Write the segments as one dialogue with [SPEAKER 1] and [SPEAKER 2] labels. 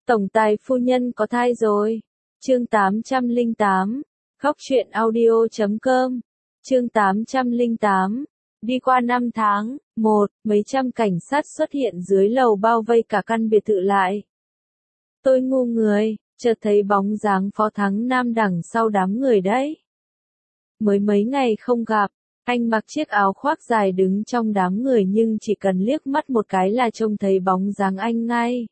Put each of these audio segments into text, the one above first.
[SPEAKER 1] Tổng tài phu nhân có thai rồi. Chương 808. Khóc chuyện audio.com. Chương 808. Đi qua 5 tháng, mấy trăm cảnh sát xuất hiện dưới lầu bao vây cả căn biệt thự lại. Tôi ngu người, chợt thấy bóng dáng Phó Thắng Nam đằng sau đám người đấy. Mới mấy ngày không gặp, anh mặc chiếc áo khoác dài đứng trong đám người nhưng chỉ cần liếc mắt một cái là trông thấy bóng dáng anh ngay.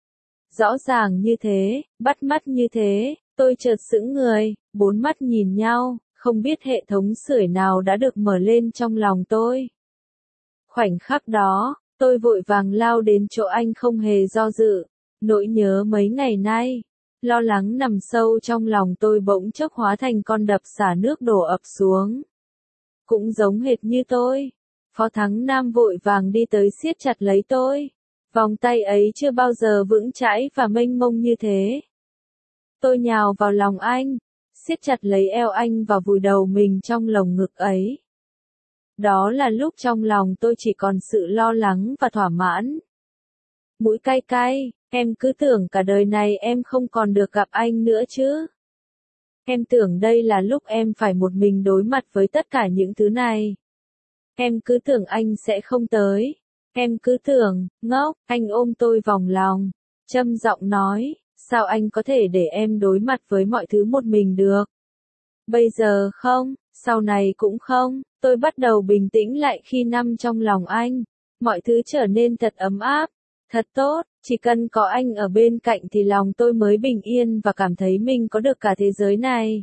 [SPEAKER 1] Rõ ràng như thế, bắt mắt như thế, tôi chợt sững người, bốn mắt nhìn nhau, không biết hệ thống sưởi nào đã được mở lên trong lòng tôi. Khoảnh khắc đó, tôi vội vàng lao đến chỗ anh không hề do dự, nỗi nhớ mấy ngày nay, lo lắng nằm sâu trong lòng tôi bỗng chốc hóa thành con đập xả nước đổ ập xuống. Cũng giống hệt như tôi, Phó Thắng Nam vội vàng đi tới siết chặt lấy tôi. Vòng tay ấy chưa bao giờ vững chãi và mênh mông như thế. Tôi nhào vào lòng anh, siết chặt lấy eo anh và vùi đầu mình trong lồng ngực ấy. Đó là lúc trong lòng tôi chỉ còn sự lo lắng và thỏa mãn. Mũi cay cay, em cứ tưởng cả đời này em không còn được gặp anh nữa chứ. Em tưởng đây là lúc em phải một mình đối mặt với tất cả những thứ này. Em cứ tưởng anh sẽ không tới. Em cứ tưởng, ngốc, anh ôm tôi vòng lòng, châm giọng nói, sao anh có thể để em đối mặt với mọi thứ một mình được? Bây giờ không, sau này cũng không, tôi bắt đầu bình tĩnh lại khi nằm trong lòng anh, mọi thứ trở nên thật ấm áp, thật tốt, chỉ cần có anh ở bên cạnh thì lòng tôi mới bình yên và cảm thấy mình có được cả thế giới này.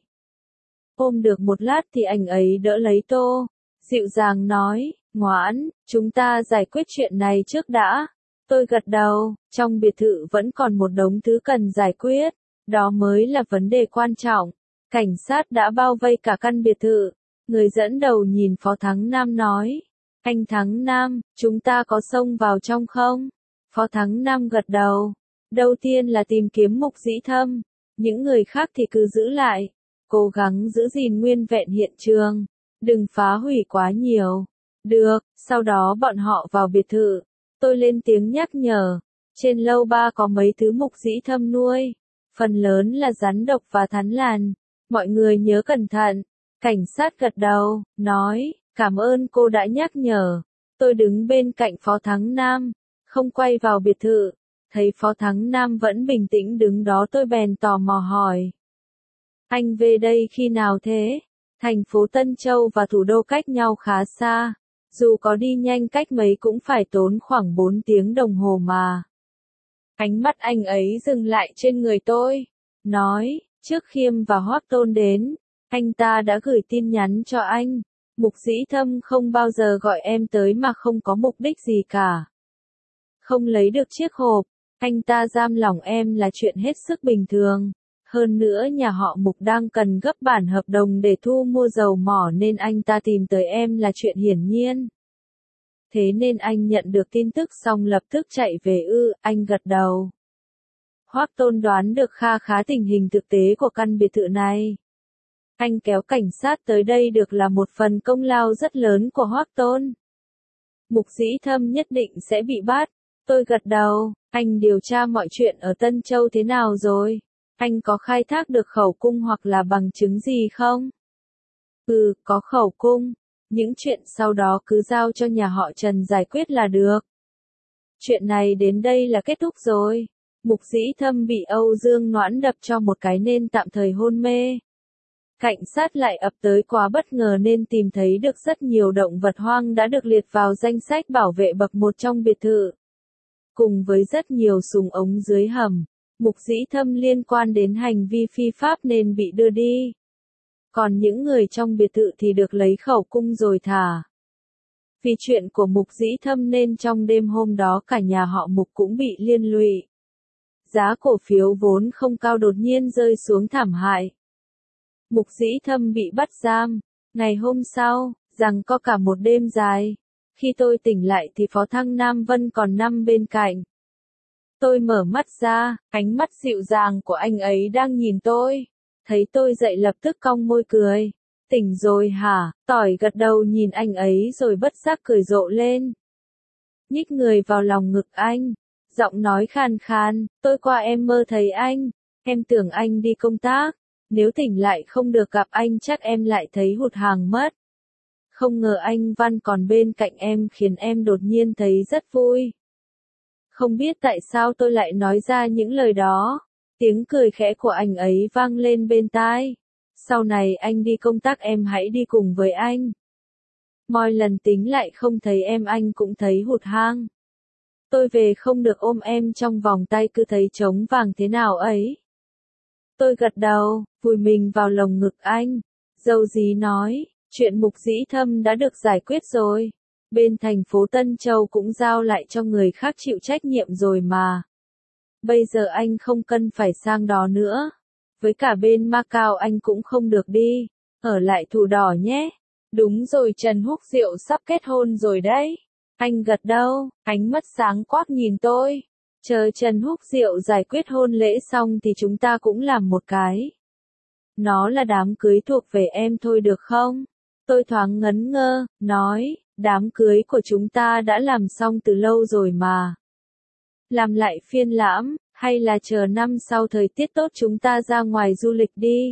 [SPEAKER 1] Ôm được một lát thì anh ấy đỡ lấy tô, dịu dàng nói, ngoãn, chúng ta giải quyết chuyện này trước đã. Tôi gật đầu, trong biệt thự vẫn còn một đống thứ cần giải quyết, đó mới là vấn đề quan trọng. Cảnh sát đã bao vây cả căn biệt thự, người dẫn đầu nhìn Phó Thắng Nam nói, anh Thắng Nam, chúng ta có xông vào trong không? Phó Thắng Nam gật đầu, đầu tiên là tìm kiếm Mục Dĩ Thâm, những người khác thì cứ giữ lại, cố gắng giữ gìn nguyên vẹn hiện trường, đừng phá hủy quá nhiều. Được, sau đó bọn họ vào biệt thự. Tôi lên tiếng nhắc nhở. Trên lầu ba có mấy thứ Mục Dĩ Thâm nuôi. Phần lớn là rắn độc và thằn lằn. Mọi người nhớ cẩn thận. Cảnh sát gật đầu, nói, cảm ơn cô đã nhắc nhở. Tôi đứng bên cạnh Phó Thắng Nam, không quay vào biệt thự. Thấy Phó Thắng Nam vẫn bình tĩnh đứng đó tôi bèn tò mò hỏi. Anh về đây khi nào thế? Thành phố Tân Châu và thủ đô cách nhau khá xa. Dù có đi nhanh cách mấy cũng phải tốn khoảng 4 tiếng đồng hồ mà. Ánh mắt anh ấy dừng lại trên người tôi. Nói, trước Khiêm và Hoắc Tôn đến, anh ta đã gửi tin nhắn cho anh. Mục Dĩ Thâm không bao giờ gọi em tới mà không có mục đích gì cả. Không lấy được chiếc hộp, anh ta giam lỏng em là chuyện hết sức bình thường. Hơn nữa nhà họ Mục đang cần gấp bản hợp đồng để thu mua dầu mỏ nên anh ta tìm tới em là chuyện hiển nhiên. Thế nên anh nhận được tin tức xong lập tức chạy về anh gật đầu. Hoắc Tôn đoán được kha khá tình hình thực tế của căn biệt thự này. Anh kéo cảnh sát tới đây được là một phần công lao rất lớn của Hoắc Tôn. Mục Dĩ Thâm nhất định sẽ bị bắt. Tôi gật đầu, anh điều tra mọi chuyện ở Tân Châu thế nào rồi? Anh có khai thác được khẩu cung hoặc là bằng chứng gì không? Có khẩu cung. Những chuyện sau đó cứ giao cho nhà họ Trần giải quyết là được. Chuyện này đến đây là kết thúc rồi. Mục Dĩ Thâm bị Âu Dương Noãn đập cho một cái nên tạm thời hôn mê. Cảnh sát lại ập tới quá bất ngờ nên tìm thấy được rất nhiều động vật hoang đã được liệt vào danh sách bảo vệ bậc 1 trong biệt thự. Cùng với rất nhiều súng ống dưới hầm. Mục Dĩ Thâm liên quan đến hành vi phi pháp nên bị đưa đi. Còn những người trong biệt thự thì được lấy khẩu cung rồi thả. Vì chuyện của Mục Dĩ Thâm nên trong đêm hôm đó cả nhà họ Mục cũng bị liên lụy. Giá cổ phiếu vốn không cao đột nhiên rơi xuống thảm hại. Mục Dĩ Thâm bị bắt giam. Ngày hôm sau, giằng co cả một đêm dài. Khi tôi tỉnh lại thì Phó Thăng Nam Vân còn nằm bên cạnh. Tôi mở mắt ra, ánh mắt dịu dàng của anh ấy đang nhìn tôi. Thấy tôi dậy lập tức cong môi cười. Tỉnh rồi hả? Tỏi gật đầu nhìn anh ấy rồi bất giác cười rộ lên. Nhích người vào lòng ngực anh. Giọng nói khàn khàn, tối qua em mơ thấy anh, em tưởng anh đi công tác, nếu tỉnh lại không được gặp anh chắc em lại thấy hụt hẫng mất. Không ngờ anh Văn còn bên cạnh em khiến em đột nhiên thấy rất vui. Không biết tại sao tôi lại nói ra những lời đó. Tiếng cười khẽ của anh ấy vang lên bên tai. Sau này anh đi công tác em hãy đi cùng với anh. Mọi lần tính lại không thấy em anh cũng thấy hụt hẫng. Tôi về không được ôm em trong vòng tay cứ thấy trống vàng thế nào ấy. Tôi gật đầu, vùi mình vào lồng ngực anh. Dâu dí nói, chuyện Mục Dĩ Thâm đã được giải quyết rồi. Bên thành phố Tân Châu cũng giao lại cho người khác chịu trách nhiệm rồi mà. Bây giờ anh không cần phải sang đó nữa. Với cả bên Macau anh cũng không được đi. Ở lại Thù Đỏ nhé. Đúng rồi, Trần Húc Diệu sắp kết hôn rồi đấy. Anh gật đầu, ánh mắt sáng quắc nhìn tôi. Chờ Trần Húc Diệu giải quyết hôn lễ xong thì chúng ta cũng làm một cái. Nó là đám cưới thuộc về em thôi được không? Tôi thoáng ngấn ngơ, nói, đám cưới của chúng ta đã làm xong từ lâu rồi mà. Làm lại phiên lãm, hay là chờ năm sau thời tiết tốt chúng ta ra ngoài du lịch đi.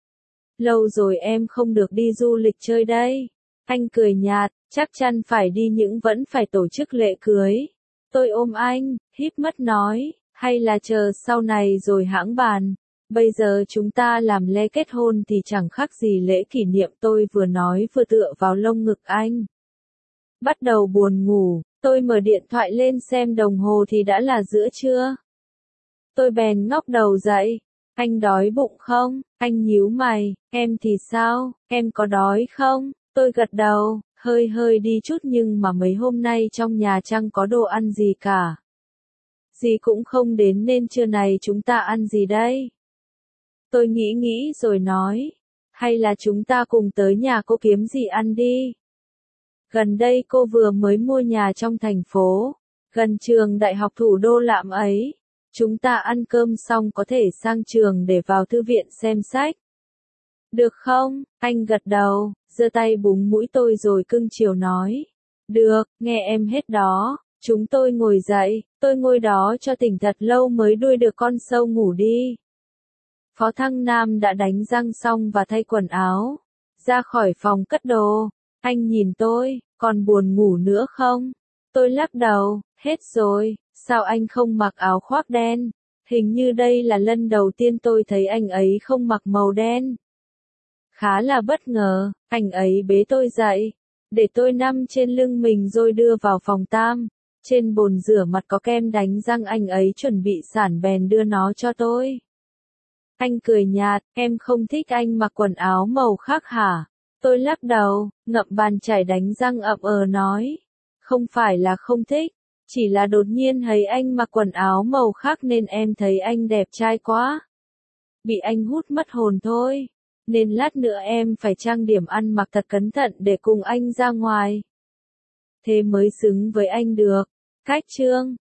[SPEAKER 1] Lâu rồi em không được đi du lịch chơi đây. Anh cười nhạt, chắc chắn phải đi nhưng vẫn phải tổ chức lễ cưới. Tôi ôm anh, híp mắt nói, hay là chờ sau này rồi hãng bàn. Bây giờ chúng ta làm lễ kết hôn thì chẳng khác gì lễ kỷ niệm, tôi vừa nói vừa tựa vào lông ngực anh. Bắt đầu buồn ngủ, tôi mở điện thoại lên xem đồng hồ thì đã là giữa trưa. Tôi bèn ngóc đầu dậy. Anh đói bụng không? Anh nhíu mày, em thì sao, em có đói không? Tôi gật đầu, hơi đi chút nhưng mà mấy hôm nay trong nhà chẳng có đồ ăn gì cả. Dì cũng không đến nên trưa này chúng ta ăn gì đây? Tôi nghĩ rồi nói, hay là chúng ta cùng tới nhà cô kiếm gì ăn đi. Gần đây cô vừa mới mua nhà trong thành phố, gần trường đại học thủ đô lạm ấy. Chúng ta ăn cơm xong có thể sang trường để vào thư viện xem sách. Được không? Anh gật đầu, giơ tay búng mũi tôi rồi cưng chiều nói. Được, nghe em hết đó. Chúng tôi ngồi dậy, tôi ngồi đó cho tỉnh thật lâu mới đuôi được con sâu ngủ đi. Phó Thăng Nam đã đánh răng xong và thay quần áo. Ra khỏi phòng cất đồ. Anh nhìn tôi, còn buồn ngủ nữa không? Tôi lắc đầu, hết rồi. Sao anh không mặc áo khoác đen? Hình như đây là lần đầu tiên tôi thấy anh ấy không mặc màu đen. Khá là bất ngờ, anh ấy bế tôi dậy, để tôi nằm trên lưng mình rồi đưa vào phòng tam. Trên bồn rửa mặt có kem đánh răng, anh ấy chuẩn bị sẵn bèn đưa nó cho tôi. Anh cười nhạt, em không thích anh mặc quần áo màu khác hả? Tôi lắc đầu, ngậm bàn chải đánh răng ậm nói. Không phải là không thích. Chỉ là đột nhiên thấy anh mặc quần áo màu khác nên em thấy anh đẹp trai quá. Bị anh hút mất hồn thôi. Nên lát nữa em phải trang điểm ăn mặc thật cẩn thận để cùng anh ra ngoài. Thế mới xứng với anh được. Cách chương